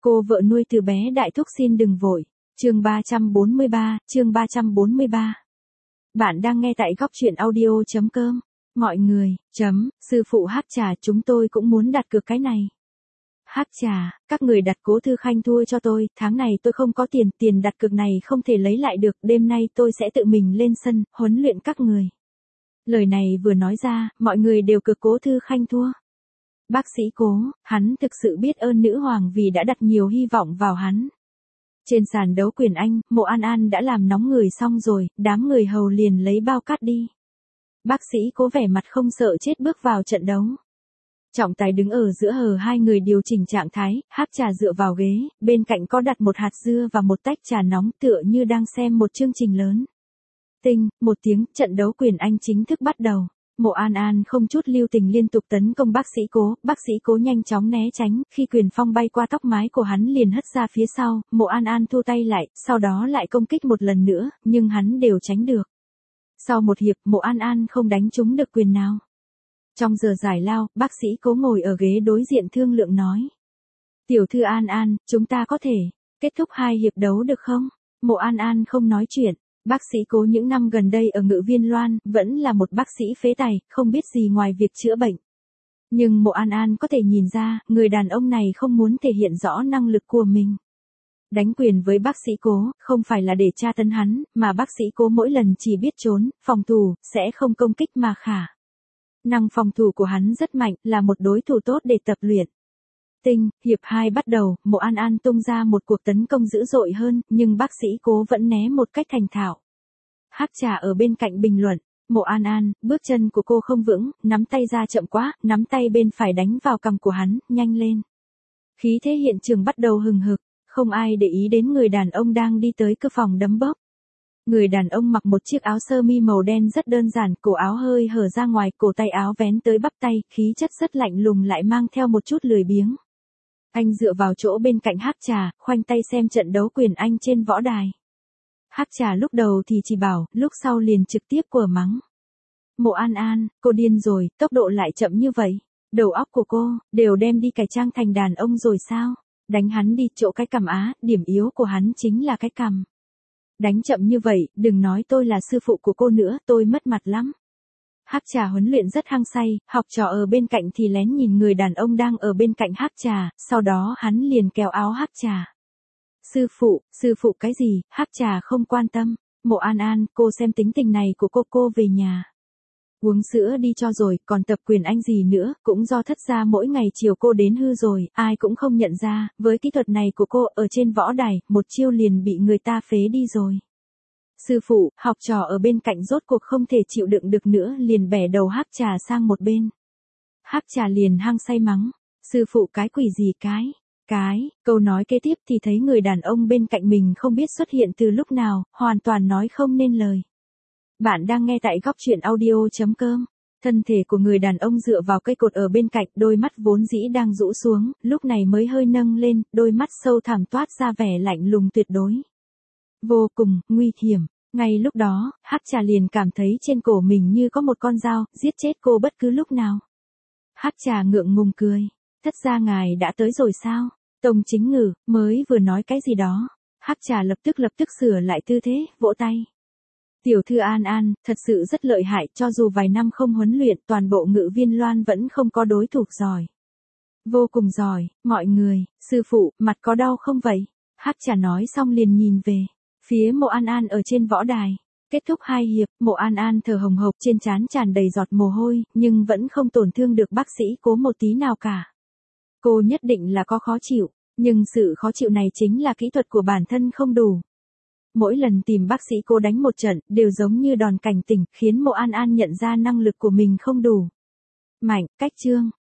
Cô vợ nuôi từ bé đại thúc xin đừng vội. Chương 343. Bạn đang nghe tại góc truyện audio.com. Mọi người, sư phụ hát trà chúng tôi cũng muốn đặt cược cái này. Hát trà, các người đặt Cố Thư Khanh thua cho tôi, tháng này tôi không có tiền đặt cược này không thể lấy lại được, đêm nay tôi sẽ tự mình lên sân, huấn luyện các người. Lời này vừa nói ra, mọi người đều cực Cố Thư Khanh thua. Bác sĩ Cố, hắn thực sự biết ơn nữ hoàng vì đã đặt nhiều hy vọng vào hắn. Trên sàn đấu quyền Anh, Mộ An An đã làm nóng người xong rồi, đám người hầu liền lấy bao cát đi. Bác sĩ Cố vẻ mặt không sợ chết bước vào trận đấu. Trọng tài đứng ở giữa hờ hai người điều chỉnh trạng thái, hát trà dựa vào ghế, bên cạnh có đặt một hạt dưa và một tách trà nóng tựa như đang xem một chương trình lớn. Tinh, một tiếng, trận đấu quyền Anh chính thức bắt đầu. Mộ An An không chút lưu tình liên tục tấn công bác sĩ Cố nhanh chóng né tránh, khi quyền phong bay qua tóc mái của hắn liền hất ra phía sau, Mộ An An thu tay lại, sau đó lại công kích một lần nữa, nhưng hắn đều tránh được. Sau một hiệp, Mộ An An không đánh trúng được quyền nào. Trong giờ giải lao, bác sĩ Cố ngồi ở ghế đối diện thương lượng nói. Tiểu thư An An, chúng ta có thể kết thúc 2 hiệp đấu được không? Mộ An An không nói chuyện. Bác sĩ Cố những năm gần đây ở Ngự Viên Loan, vẫn là một bác sĩ phế tài, không biết gì ngoài việc chữa bệnh. Nhưng Mộ An An có thể nhìn ra, người đàn ông này không muốn thể hiện rõ năng lực của mình. Đánh quyền với bác sĩ Cố, không phải là để tra tấn hắn, mà bác sĩ Cố mỗi lần chỉ biết trốn, phòng thủ, sẽ không công kích mà khả. Năng phòng thủ của hắn rất mạnh, là một đối thủ tốt để tập luyện. Tinh, hiệp 2 bắt đầu, Mộ An An tung ra một cuộc tấn công dữ dội hơn, nhưng bác sĩ Cố vẫn né một cách thành thạo. Hát trà ở bên cạnh bình luận, Mộ An An, bước chân của cô không vững, nắm tay ra chậm quá, nắm tay bên phải đánh vào cằm của hắn, nhanh lên. Khí thế hiện trường bắt đầu hừng hực, không ai để ý đến người đàn ông đang đi tới cửa phòng đấm bóp. Người đàn ông mặc một chiếc áo sơ mi màu đen rất đơn giản, cổ áo hơi hở ra ngoài, cổ tay áo vén tới bắp tay, khí chất rất lạnh lùng lại mang theo một chút lười biếng. Anh dựa vào chỗ bên cạnh hát trà, khoanh tay xem trận đấu quyền Anh trên võ đài. Hát trà lúc đầu thì chỉ bảo, lúc sau liền trực tiếp quở mắng. Mộ An An, cô điên rồi, tốc độ lại chậm như vậy. Đầu óc của cô, đều đem đi cải trang thành đàn ông rồi sao? Đánh hắn đi, chỗ cái cằm á, điểm yếu của hắn chính là cái cằm. Đánh chậm như vậy, đừng nói tôi là sư phụ của cô nữa, tôi mất mặt lắm. Hát trà huấn luyện rất hăng say, học trò ở bên cạnh thì lén nhìn người đàn ông đang ở bên cạnh hát trà, sau đó hắn liền kéo áo hát trà. Sư phụ cái gì, hát trà không quan tâm. Mộ An An, cô xem tính tình này của cô về nhà. Uống sữa đi cho rồi, còn tập quyền Anh gì nữa, cũng do thất gia mỗi ngày chiều cô đến hư rồi, ai cũng không nhận ra, với kỹ thuật này của cô ở trên võ đài, một chiêu liền bị người ta phế đi rồi. Sư phụ, học trò ở bên cạnh rốt cuộc không thể chịu đựng được nữa liền bẻ đầu hát trà sang một bên. Hát trà liền hăng say mắng, sư phụ cái quỷ gì câu nói kế tiếp thì thấy người đàn ông bên cạnh mình không biết xuất hiện từ lúc nào, hoàn toàn nói không nên lời. Bạn đang nghe tại góc truyện audio.com. Thân thể của người đàn ông dựa vào cây cột ở bên cạnh, đôi mắt vốn dĩ đang rũ xuống, lúc này mới hơi nâng lên, đôi mắt sâu thẳm toát ra vẻ lạnh lùng tuyệt đối. Vô cùng, nguy hiểm. Ngay lúc đó, hát trà liền cảm thấy trên cổ mình như có một con dao, giết chết cô bất cứ lúc nào. Hát trà ngượng ngùng cười. Thất gia ngài đã tới rồi sao? Tông Chính Ngử, mới vừa nói cái gì đó. Hát trà lập tức sửa lại tư thế, vỗ tay. Tiểu thư An An, thật sự rất lợi hại, cho dù vài năm không huấn luyện, toàn bộ Ngự Viên Loan vẫn không có đối thủ giỏi. Vô cùng giỏi, mọi người, sư phụ, mặt có đau không vậy? Hát trà nói xong liền nhìn về phía Mộ An An ở trên võ đài. Kết thúc 2 hiệp, Mộ An An thở hồng hộc, trên trán tràn đầy giọt mồ hôi, nhưng vẫn không tổn thương được bác sĩ Cố một tí nào cả. Cô nhất định là có khó chịu, nhưng sự khó chịu này chính là kỹ thuật của bản thân không đủ. Mỗi lần tìm bác sĩ Cố đánh một trận, đều giống như đòn cảnh tỉnh, khiến Mộ An An nhận ra năng lực của mình không đủ. Mạnh, cách chương.